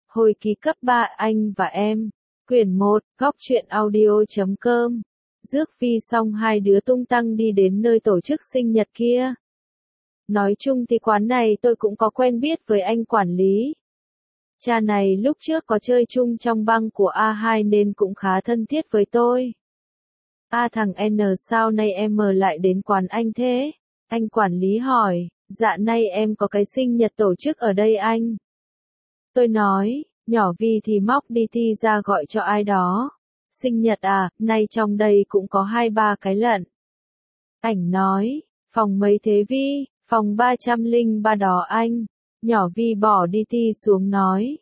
Hồi ký cấp 3 anh và em. Quyển 1, góc truyện audio.com. Rước Vi xong hai đứa tung tăng đi đến nơi tổ chức sinh nhật kia. Nói chung thì quán này tôi cũng có quen biết với anh quản lý. Cha này lúc trước có chơi chung trong băng của A2 nên cũng khá thân thiết với tôi. Thằng N sao nay em lại đến quán anh thế? Anh quản lý hỏi, dạ nay em có cái sinh nhật tổ chức ở đây anh. Tôi nói, nhỏ Vi thì móc đi thi ra gọi cho ai đó. Sinh nhật à, nay trong đây cũng có 2-3 cái lận. Ảnh nói, phòng mấy thế Vi? Phòng 303 đó anh. Nhỏ Vi bỏ đi thi xuống nói.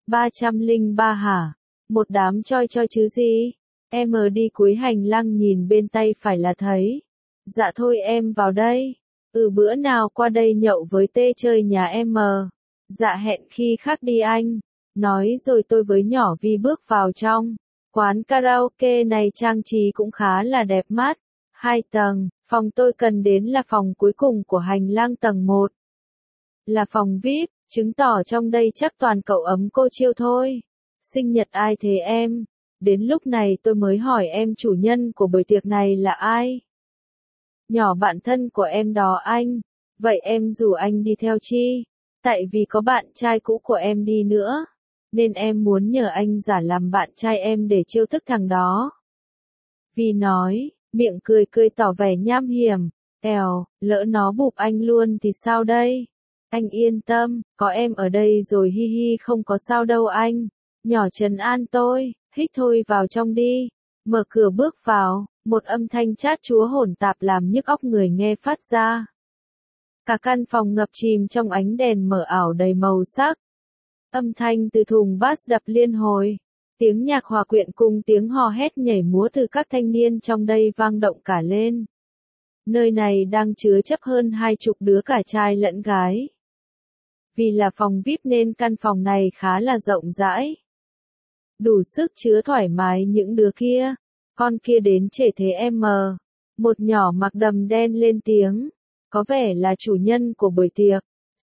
303 hả? Một đám choi choi chứ gì? Em đi cuối hành lang nhìn bên tay phải là thấy. Dạ thôi em vào đây. Bữa nào qua đây nhậu với tê chơi nhà em. Dạ hẹn khi khác đi anh. Nói rồi tôi với nhỏ Vi bước vào trong. Quán karaoke này trang trí cũng khá là đẹp mắt. 2 tầng, phòng tôi cần đến là phòng cuối cùng của hành lang tầng 1. Là phòng VIP, chứng tỏ trong đây chắc toàn cậu ấm cô chiêu thôi. Sinh nhật ai thế em? Đến lúc này tôi mới hỏi em chủ nhân của buổi tiệc này là ai? Nhỏ bạn thân của em đó anh. Vậy em rủ anh đi theo chi? Tại vì có bạn trai cũ của em đi nữa. Nên em muốn nhờ anh giả làm bạn trai em để chiêu thức thằng đó. Vi nói, miệng cười cười tỏ vẻ nham hiểm. Lỡ nó bụp anh luôn thì sao đây? Anh yên tâm, có em ở đây rồi hi hi không có sao đâu anh. Nhỏ trấn an tôi, hít thôi vào trong đi. Mở cửa bước vào, một âm thanh chát chúa hỗn tạp làm nhức óc người nghe phát ra. Cả căn phòng ngập chìm trong ánh đèn mờ ảo đầy màu sắc. Âm thanh từ thùng bass đập liên hồi. Tiếng nhạc hòa quyện cùng tiếng hò hét nhảy múa từ các thanh niên trong đây vang động cả lên. Nơi này đang chứa chấp hơn 20 đứa cả trai lẫn gái. Vì là phòng VIP nên căn phòng này khá là rộng rãi. Đủ sức chứa thoải mái những đứa kia. Con kia đến trễ thế em. Một nhỏ mặc đầm đen lên tiếng. Có vẻ là chủ nhân của buổi tiệc.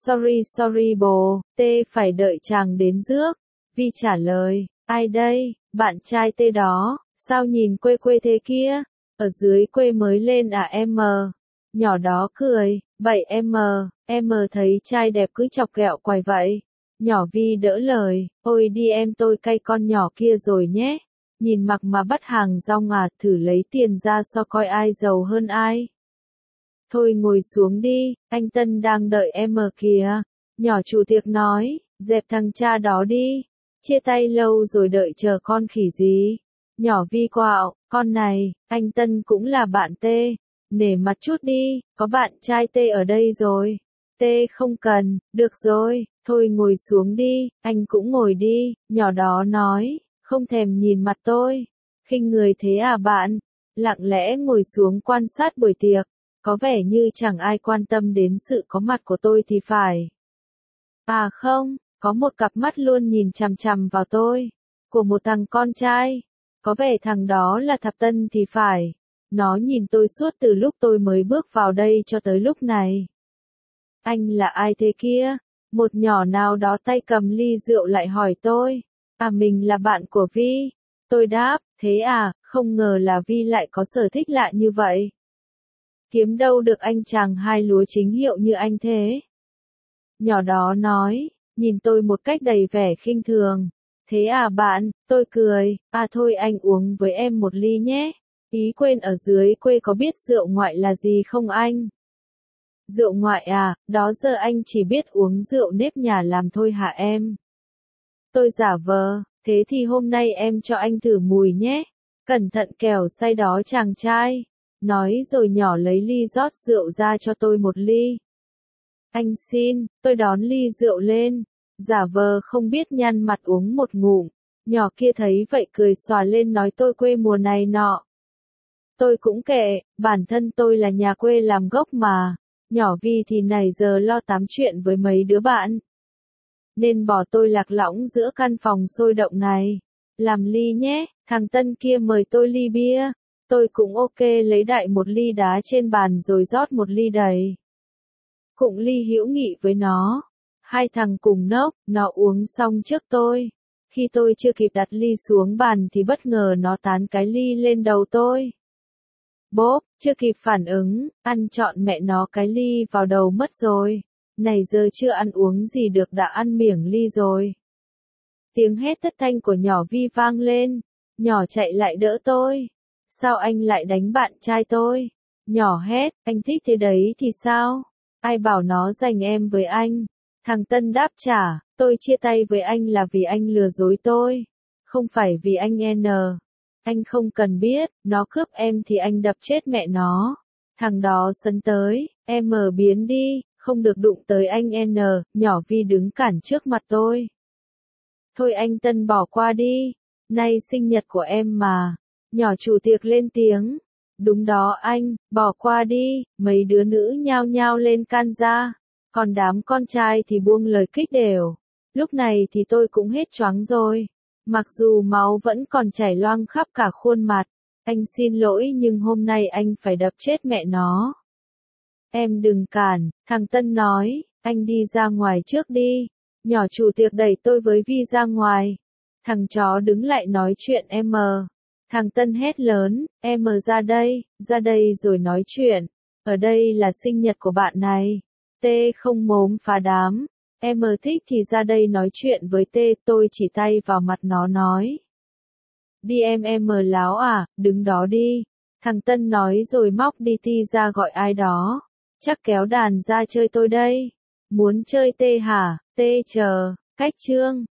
Sorry bồ, tê phải đợi chàng đến rước. Vi trả lời, ai đây, bạn trai tê đó, sao nhìn quê quê thế kia? Ở dưới quê mới lên à em? Nhỏ đó cười, vậy em thấy trai đẹp cứ chọc ghẹo quài vậy. Nhỏ Vi đỡ lời, ôi đi em tôi cay con nhỏ kia rồi nhé. Nhìn mặc mà bắt hàng rong à, thử lấy tiền ra so coi ai giàu hơn ai. Thôi ngồi xuống đi, anh Tân đang đợi em kìa. Nhỏ chủ tiệc nói, dẹp thằng cha đó đi. Chia tay lâu rồi đợi chờ con khỉ gì. Nhỏ Vi quạo, con này, anh Tân cũng là bạn tê. Nể mặt chút đi, có bạn trai tê ở đây rồi. Tê không cần, được rồi, thôi ngồi xuống đi, anh cũng ngồi đi. Nhỏ đó nói, không thèm nhìn mặt tôi. Khinh người thế à bạn? Lặng lẽ ngồi xuống quan sát buổi tiệc. Có vẻ như chẳng ai quan tâm đến sự có mặt của tôi thì phải. À không, có một cặp mắt luôn nhìn chằm chằm vào tôi. Của một thằng con trai. Có vẻ thằng đó là Thập Tân thì phải. Nó nhìn tôi suốt từ lúc tôi mới bước vào đây cho tới lúc này. Anh là ai thế kia? Một nhỏ nào đó tay cầm ly rượu lại hỏi tôi. Mình là bạn của Vi. Tôi đáp, thế à, không ngờ là Vi lại có sở thích lạ như vậy. Kiếm đâu được anh chàng hai lúa chính hiệu như anh thế. Nhỏ đó nói, nhìn tôi một cách đầy vẻ khinh thường. Thế à bạn, tôi cười, thôi anh uống với em một ly nhé. Ý quên ở dưới quê có biết rượu ngoại là gì không anh? Rượu ngoại à, đó giờ anh chỉ biết uống rượu nếp nhà làm thôi hả em? Tôi giả vờ, thế thì hôm nay em cho anh thử mùi nhé. Cẩn thận kẻo say đó chàng trai. Nói rồi nhỏ lấy ly rót rượu ra cho tôi một ly. Anh xin, tôi đón ly rượu lên. Giả vờ không biết nhăn mặt uống một ngụm. Nhỏ kia thấy vậy cười xòa lên nói tôi quê mùa này nọ. Tôi cũng kệ, bản thân tôi là nhà quê làm gốc mà. Nhỏ Vi thì này giờ lo tám chuyện với mấy đứa bạn. Nên bỏ tôi lạc lõng giữa căn phòng sôi động này. Làm ly nhé, thằng Tân kia mời tôi ly bia. Tôi cũng ok lấy đại một ly đá trên bàn rồi rót một ly đầy. Cũng ly hữu nghị với nó. Hai thằng cùng nốc, nó uống xong trước tôi. Khi tôi chưa kịp đặt ly xuống bàn thì bất ngờ nó tán cái ly lên đầu tôi. Bốp, chưa kịp phản ứng, ăn trọn mẹ nó cái ly vào đầu mất rồi. Này giờ chưa ăn uống gì được đã ăn miếng ly rồi. Tiếng hét thất thanh của nhỏ Vi vang lên. Nhỏ chạy lại đỡ tôi. Sao anh lại đánh bạn trai tôi? Nhỏ hét, anh thích thế đấy thì sao? Ai bảo nó giành em với anh? Thằng Tân đáp trả, tôi chia tay với anh là vì anh lừa dối tôi. Không phải vì anh N. Anh không cần biết, nó cướp em thì anh đập chết mẹ nó. Thằng đó sấn tới, em biến đi, không được đụng tới anh N. Nhỏ Vi đứng cản trước mặt tôi. Thôi anh Tân bỏ qua đi, nay sinh nhật của em mà. Nhỏ chủ tiệc lên tiếng. Đúng đó anh, bỏ qua đi, mấy đứa nữ nhao nhao lên can ra. Còn đám con trai thì buông lời kích đều. Lúc này thì tôi cũng hết choáng rồi. Mặc dù máu vẫn còn chảy loang khắp cả khuôn mặt. Anh xin lỗi nhưng hôm nay anh phải đập chết mẹ nó. Em đừng cản, thằng Tân nói, anh đi ra ngoài trước đi. Nhỏ chủ tiệc đẩy tôi với Vi ra ngoài. Thằng chó đứng lại nói chuyện em. Thằng Tân hét lớn, em ra đây rồi nói chuyện. Ở đây là sinh nhật của bạn này. T không mồm phá đám. Em thích thì ra đây nói chuyện với T, tôi chỉ tay vào mặt nó nói. Đi em láo à, đứng đó đi. Thằng Tân nói rồi móc đi ti ra gọi ai đó. Chắc kéo đàn ra chơi tôi đây. Muốn chơi T hả? T chờ, cách chương.